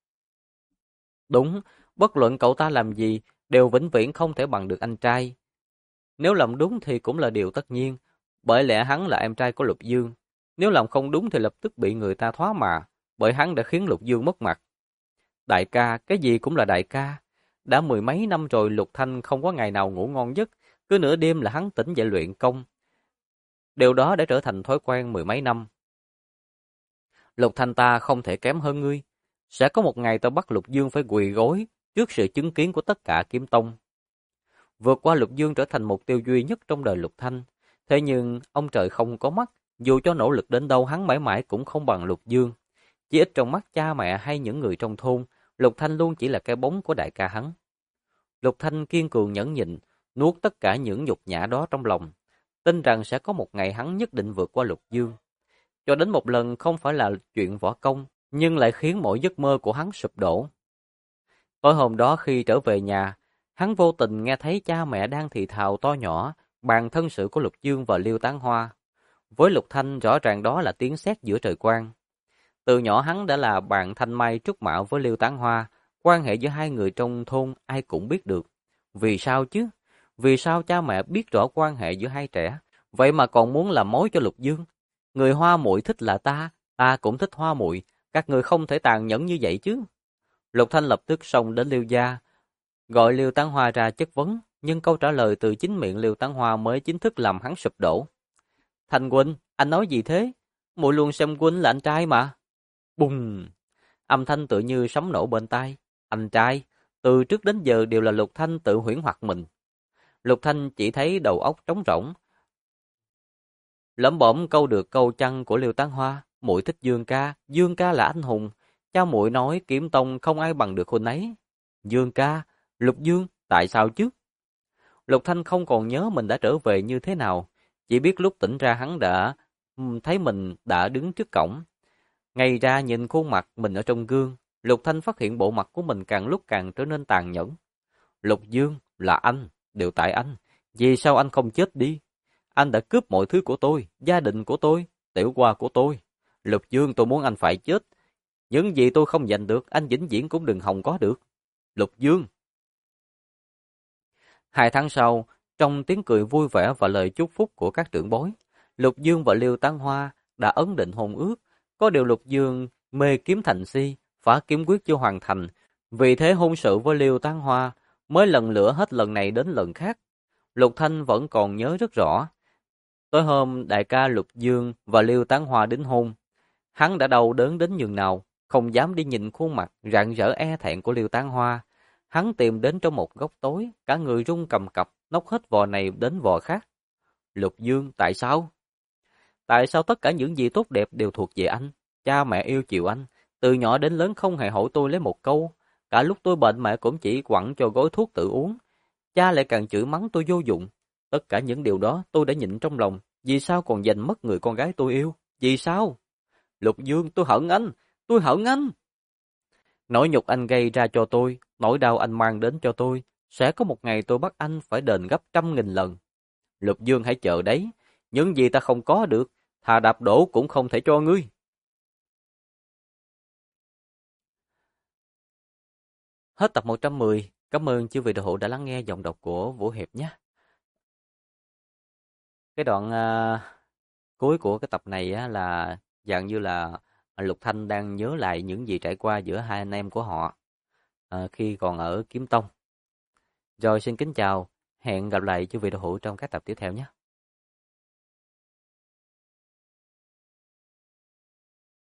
Đúng, bất luận cậu ta làm gì, đều vĩnh viễn không thể bằng được anh trai. Nếu làm đúng thì cũng là điều tất nhiên, bởi lẽ hắn là em trai của Lục Dương. Nếu làm không đúng thì lập tức bị người ta thoá mà, bởi hắn đã khiến Lục Dương mất mặt. Đại ca, cái gì cũng là đại ca. Đã mười mấy năm rồi Lục Thanh không có ngày nào ngủ ngon giấc, cứ nửa đêm là hắn tỉnh dậy luyện công. Điều đó đã trở thành thói quen mười mấy năm. Lục Thanh ta không thể kém hơn ngươi. Sẽ có một ngày ta bắt Lục Dương phải quỳ gối trước sự chứng kiến của tất cả kiếm tông. Vượt qua Lục Dương trở thành mục tiêu duy nhất trong đời Lục Thanh. Thế nhưng ông trời không có mắt, dù cho nỗ lực đến đâu hắn mãi mãi cũng không bằng Lục Dương. Chỉ ít trong mắt cha mẹ hay những người trong thôn, Lục Thanh luôn chỉ là cái bóng của đại ca hắn. Lục Thanh kiên cường nhẫn nhịn, nuốt tất cả những nhục nhã đó trong lòng, tin rằng sẽ có một ngày hắn nhất định vượt qua Lục Dương. Cho đến một lần không phải là chuyện võ công, nhưng lại khiến mọi giấc mơ của hắn sụp đổ. Tối hôm đó khi trở về nhà, hắn vô tình nghe thấy cha mẹ đang thì thào to nhỏ bàn thân sự của Lục Dương và Liêu Tán Hoa. Với Lục Thanh rõ ràng đó là tiếng sét giữa trời quang. Từ nhỏ hắn đã là bạn thanh mai trúc mạo với Liêu Tán Hoa, quan hệ giữa hai người trong thôn ai cũng biết được. Vì sao chứ? Vì sao cha mẹ biết rõ quan hệ giữa hai trẻ, vậy mà còn muốn làm mối cho Lục Dương? Người Hoa muội thích là ta cũng thích Hoa muội, các người không thể tàn nhẫn như vậy chứ. Lục Thanh lập tức xông đến Liêu gia, gọi Liêu Tán Hoa ra chất vấn, nhưng câu trả lời từ chính miệng Liêu Tán Hoa mới chính thức làm hắn sụp đổ. Thanh huynh, anh nói gì thế? Muội luôn xem huynh là anh trai mà. Bùng! Âm thanh tự như sấm nổ bên tai. Anh trai, từ trước đến giờ đều là Lục Thanh tự huyễn hoặc mình. Lục Thanh chỉ thấy đầu óc trống rỗng. Lẩm bẩm câu được câu chăng của Liêu Tán Hoa, muội thích Dương ca là anh hùng. Cha muội nói kiếm tông không ai bằng được huynh ấy. Dương ca, Lục Dương, tại sao chứ? Lục Thanh không còn nhớ mình đã trở về như thế nào, chỉ biết lúc tỉnh ra hắn đã thấy mình đã đứng trước cổng. Ngay ra nhìn khuôn mặt mình ở trong gương, Lục Thanh phát hiện bộ mặt của mình càng lúc càng trở nên tàn nhẫn. Lục Dương, là anh, đều tại anh. Vì sao anh không chết đi? Anh đã cướp mọi thứ của tôi, gia đình của tôi, tiểu hoa của tôi. Lục Dương, tôi muốn anh phải chết. Những gì tôi không giành được, anh vĩnh viễn cũng đừng hòng có được. Lục Dương. 2 tháng sau, trong tiếng cười vui vẻ và lời chúc phúc của các trưởng bối, Lục Dương và Liêu Tán Hoa đã ấn định hôn ước. Có điều Lục Dương mê kiếm thành si, phá kiếm quyết chưa hoàn thành, vì thế hôn sự với Liêu Tán Hoa mới lần lữa hết lần này đến lần khác. Lục Thanh vẫn còn nhớ rất rõ. Tối hôm đại ca Lục Dương và Liêu Tán Hoa đính hôn, hắn đã đau đớn đến nhường nào, không dám đi nhìn khuôn mặt rạng rỡ e thẹn của Liêu Tán Hoa. Hắn tìm đến trong một góc tối, cả người run cầm cập, nốc hết vò này đến vò khác. Lục Dương, tại sao? Tại sao tất cả những gì tốt đẹp đều thuộc về anh? Cha mẹ yêu chiều anh, từ nhỏ đến lớn không hề hỏi tôi lấy một câu. Cả lúc tôi bệnh mẹ cũng chỉ quẳng cho gói thuốc tự uống. Cha lại càng chửi mắng tôi vô dụng. Tất cả những điều đó tôi đã nhịn trong lòng. Vì sao còn giành mất người con gái tôi yêu? Vì sao? Lục Dương, tôi hận anh! Tôi hận anh! Nỗi nhục anh gây ra cho tôi, nỗi đau anh mang đến cho tôi, sẽ có một ngày tôi bắt anh phải đền gấp 100.000 lần. Lục Dương, hãy chờ đấy, những gì ta không có được, thà đạp đổ cũng không thể cho ngươi. Hết tập 110, cảm ơn chư vị đạo hữu đã lắng nghe giọng đọc của Vũ Hiệp nhé. Cái đoạn cuối của cái tập này á, là dạng như là Lục Thanh đang nhớ lại những gì trải qua giữa hai anh em của họ khi còn ở Kiếm Tông. Rồi xin kính chào, hẹn gặp lại chư vị đạo hữu trong các tập tiếp theo nhé.